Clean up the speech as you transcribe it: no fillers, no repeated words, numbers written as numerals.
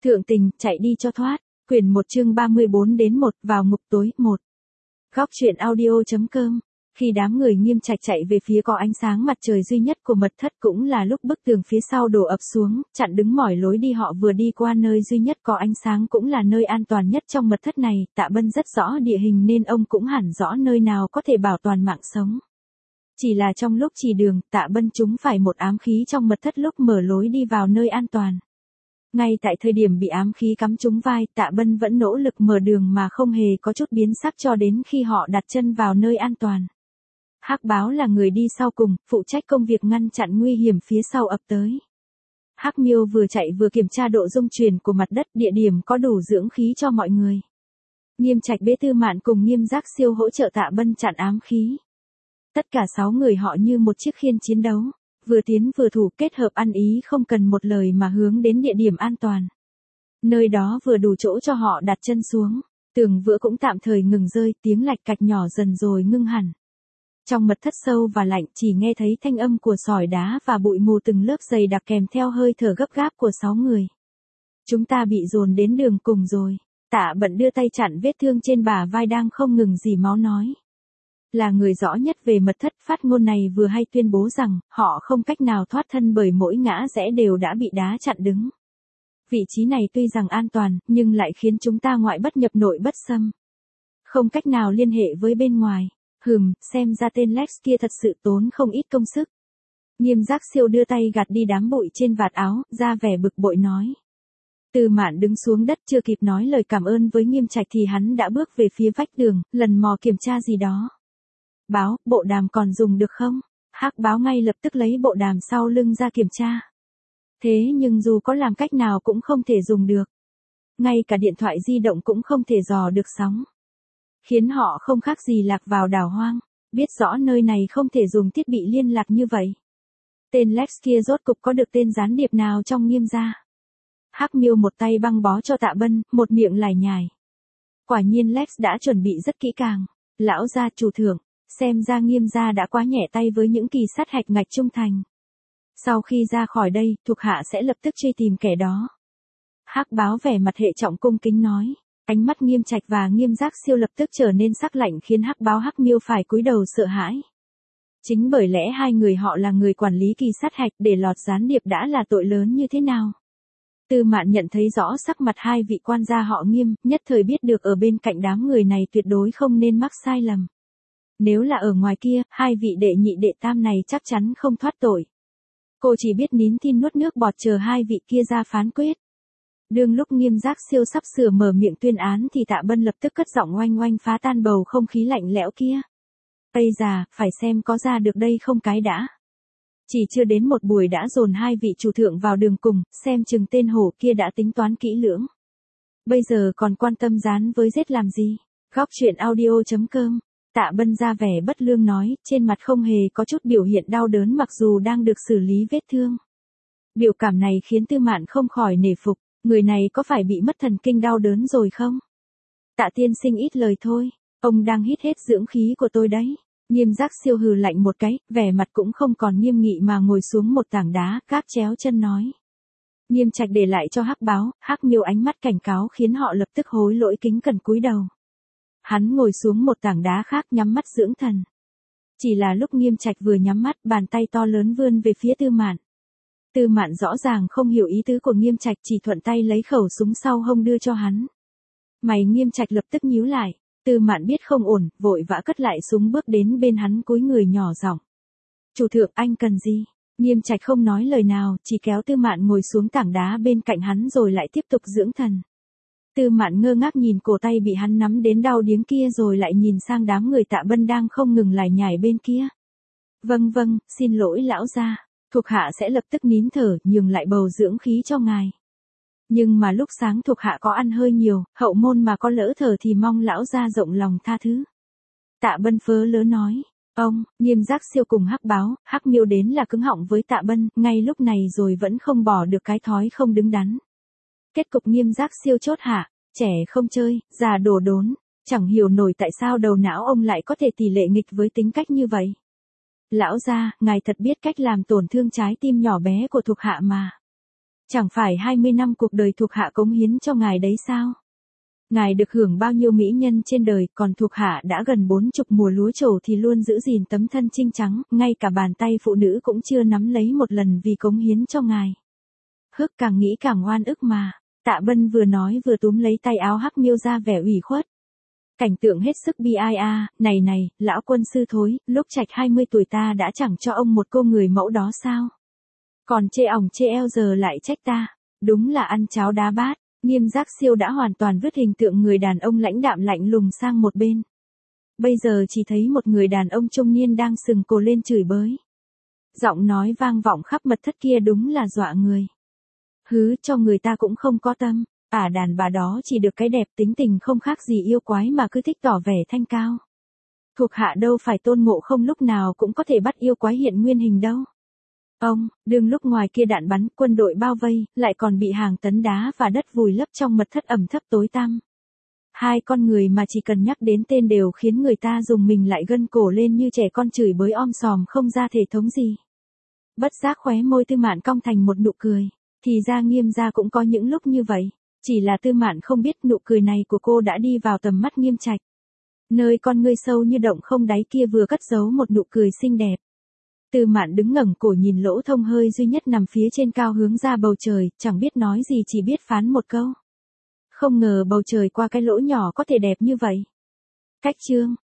Thượng tình, chạy đi cho thoát. Quyển 1 chương 34-1, vào ngục tối, 1. Góc truyện audio.com. Khi đám người Nghiêm Trạch chạy về phía có ánh sáng mặt trời duy nhất của mật thất cũng là lúc bức tường phía sau đổ ập xuống, chặn đứng mỏi lối đi họ vừa đi qua nơi duy nhất có ánh sáng cũng là nơi an toàn nhất trong mật thất này. Tạ Bân rất rõ địa hình nên ông cũng hẳn rõ nơi nào có thể bảo toàn mạng sống. Chỉ là trong lúc chỉ đường, Tạ Bân trúng phải một ám khí trong mật thất lúc mở lối đi vào nơi an toàn. Ngay tại thời điểm bị ám khí cắm trúng vai, Tạ Bân vẫn nỗ lực mở đường mà không hề có chút biến sắc cho đến khi họ đặt chân vào nơi an toàn. Hắc Báo là người đi sau cùng, phụ trách công việc ngăn chặn nguy hiểm phía sau ập tới. Hắc Miêu vừa chạy vừa kiểm tra độ rung chuyển của mặt đất, địa điểm có đủ dưỡng khí cho mọi người. Nghiêm Trạch Bế Tư Mạn cùng Nghiêm Giác Siêu hỗ trợ Tạ Bân chặn ám khí. Tất cả 6 người họ như một chiếc khiên chiến đấu, vừa tiến vừa thủ, kết hợp ăn ý không cần một lời mà hướng đến địa điểm an toàn. Nơi đó vừa đủ chỗ cho họ đặt chân xuống, tường vữa cũng tạm thời ngừng rơi, tiếng lạch cạch nhỏ dần rồi ngưng hẳn. Trong mật thất sâu và lạnh chỉ nghe thấy thanh âm của sỏi đá và bụi mù từng lớp dày đặc kèm theo hơi thở gấp gáp của 6 người. Chúng ta bị dồn đến đường cùng rồi. Tạ Bận đưa tay chặn vết thương trên bả vai đang không ngừng rỉ máu nói. Là người rõ nhất về mật thất, phát ngôn này vừa hay tuyên bố rằng họ không cách nào thoát thân bởi mỗi ngã rẽ đều đã bị đá chặn đứng. Vị trí này tuy rằng an toàn nhưng lại khiến chúng ta ngoại bất nhập nội bất xâm. Không cách nào liên hệ với bên ngoài. Xem ra tên Lex kia thật sự tốn không ít công sức. Nghiêm Giác Siêu đưa tay gạt đi đám bụi trên vạt áo, ra vẻ bực bội nói. Tư Mạn đứng xuống đất chưa kịp nói lời cảm ơn với Nghiêm Trạch thì hắn đã bước về phía vách tường, lần mò kiểm tra gì đó. Báo, bộ đàm còn dùng được không? Hắc Báo ngay lập tức lấy bộ đàm sau lưng ra kiểm tra. Thế nhưng dù có làm cách nào cũng không thể dùng được. Ngay cả điện thoại di động cũng không thể dò được sóng. Khiến họ không khác gì lạc vào đảo hoang, biết rõ nơi này không thể dùng thiết bị liên lạc như vậy. Tên Lex kia rốt cục có được tên gián điệp nào trong Nghiêm gia? Hắc Miêu một tay băng bó cho Tạ Bân, một miệng lải nhải. Quả nhiên Lex đã chuẩn bị rất kỹ càng. Lão gia chủ thượng, xem ra Nghiêm gia đã quá nhẹ tay với những kỳ sát hạch ngạch trung thành. Sau khi ra khỏi đây, thuộc hạ sẽ lập tức truy tìm kẻ đó. Hắc Báo vẻ mặt hệ trọng cung kính nói. Ánh mắt Nghiêm Trạch và Nghiêm Giác Siêu lập tức trở nên sắc lạnh khiến Hắc Báo Hắc Miêu phải cúi đầu sợ hãi. Chính bởi lẽ hai người họ là người quản lý kỳ sát hạch, để lọt gián điệp đã là tội lớn như thế nào. Tư Mạn nhận thấy rõ sắc mặt hai vị quan gia họ Nghiêm, nhất thời biết được ở bên cạnh đám người này tuyệt đối không nên mắc sai lầm. Nếu là ở ngoài kia, hai vị đệ nhị đệ tam này chắc chắn không thoát tội. Cô chỉ biết nín thinh nuốt nước bọt chờ hai vị kia ra phán quyết. Đương lúc Nghiêm Giác Siêu sắp sửa mở miệng tuyên án thì Tạ Bân lập tức cất giọng oanh oanh phá tan bầu không khí lạnh lẽo kia. Ây già, phải xem có ra được đây không cái đã. Chỉ chưa đến một buổi đã dồn hai vị chủ thượng vào đường cùng, xem chừng tên hổ kia đã tính toán kỹ lưỡng. Bây giờ còn quan tâm dán với giết làm gì? Góc truyện audio.com. Tạ Bân ra vẻ bất lương nói, trên mặt không hề có chút biểu hiện đau đớn mặc dù đang được xử lý vết thương. Biểu cảm này khiến Tư Mạn không khỏi nể phục. Người này có phải bị mất thần kinh đau đớn rồi không? Tạ tiên sinh ít lời thôi, ông đang hít hết dưỡng khí của tôi đấy. Nghiêm Giác Siêu hừ lạnh một cái, vẻ mặt cũng không còn nghiêm nghị mà ngồi xuống một tảng đá, gác chéo chân nói. Nghiêm Trạch để lại cho Hắc Báo, Hắc Miêu ánh mắt cảnh cáo khiến họ lập tức hối lỗi kính cẩn cúi đầu. Hắn ngồi xuống một tảng đá khác nhắm mắt dưỡng thần. Chỉ là lúc Nghiêm Trạch vừa nhắm mắt, bàn tay to lớn vươn về phía Tư Mạn. Tư Mạn rõ ràng không hiểu ý tứ của Nghiêm Trạch, chỉ thuận tay lấy khẩu súng sau hông đưa cho hắn. Mày Nghiêm Trạch lập tức nhíu lại, Tư Mạn biết không ổn, vội vã cất lại súng bước đến bên hắn cúi người nhỏ giọng. Chủ thượng anh cần gì? Nghiêm Trạch không nói lời nào, chỉ kéo Tư Mạn ngồi xuống tảng đá bên cạnh hắn rồi lại tiếp tục dưỡng thần. Tư Mạn ngơ ngác nhìn cổ tay bị hắn nắm đến đau điếng kia rồi lại nhìn sang đám người Tạ Bân đang không ngừng lải nhải bên kia. Vâng, xin lỗi lão gia. Thuộc hạ sẽ lập tức nín thở, nhường lại bầu dưỡng khí cho ngài. Nhưng mà lúc sáng thuộc hạ có ăn hơi nhiều, hậu môn mà có lỡ thở thì mong lão gia rộng lòng tha thứ. Tạ Bân phớ lớ nói. Ông, Nghiêm Giác Siêu cùng Hắc Báo, Hắc Miêu đến là cứng họng với Tạ Bân, ngay lúc này rồi vẫn không bỏ được cái thói không đứng đắn. Kết cục Nghiêm Giác Siêu chốt hạ, trẻ không chơi, già đổ đốn, chẳng hiểu nổi tại sao đầu não ông lại có thể tỷ lệ nghịch với tính cách như vậy. Lão gia, ngài thật biết cách làm tổn thương trái tim nhỏ bé của thuộc hạ mà. Chẳng phải 20 năm cuộc đời thuộc hạ cống hiến cho ngài đấy sao? Ngài được hưởng bao nhiêu mỹ nhân trên đời, còn thuộc hạ đã gần 40 mùa lúa trổ thì luôn giữ gìn tấm thân trinh trắng, ngay cả bàn tay phụ nữ cũng chưa nắm lấy một lần vì cống hiến cho ngài. Hức càng nghĩ càng oan ức mà. Tạ Bân vừa nói vừa túm lấy tay áo Hắc Miêu ra vẻ ủy khuất. Cảnh tượng hết sức bi ai a, này, lão quân sư thối, lúc trạch 20 tuổi ta đã chẳng cho ông một cô người mẫu đó sao? Còn chê ỏng chê eo giờ lại trách ta, đúng là ăn cháo đá bát. Nghiêm Giác Siêu đã hoàn toàn vứt hình tượng người đàn ông lãnh đạm lạnh lùng sang một bên. Bây giờ chỉ thấy một người đàn ông trung niên đang sừng cổ lên chửi bới. Giọng nói vang vọng khắp mật thất kia đúng là dọa người. Hứ, cho người ta cũng không có tâm, đàn bà đó chỉ được cái đẹp, tính tình không khác gì yêu quái mà cứ thích tỏ vẻ thanh cao. Thuộc hạ đâu phải Tôn Ngộ Không lúc nào cũng có thể bắt yêu quái hiện nguyên hình đâu. Đương lúc ngoài kia đạn bắn, quân đội bao vây, lại còn bị hàng tấn đá và đất vùi lấp trong mật thất ẩm thấp tối tăm. Hai con người mà chỉ cần nhắc đến tên đều khiến người ta dùng mình lại gân cổ lên như trẻ con chửi bới om sòm không ra thể thống gì. Bất giác khóe môi Tư Mạn cong thành một nụ cười, thì ra Nghiêm gia cũng có những lúc như vậy, chỉ là Tư Mạn không biết nụ cười này của cô đã đi vào tầm mắt Nghiêm Trạch. Nơi con ngươi sâu như động không đáy kia vừa cất giấu một nụ cười xinh đẹp. Tư Mạn đứng ngẩng cổ nhìn lỗ thông hơi duy nhất nằm phía trên cao hướng ra bầu trời, chẳng biết nói gì chỉ biết phán một câu. Không ngờ bầu trời qua cái lỗ nhỏ có thể đẹp như vậy. Cách chương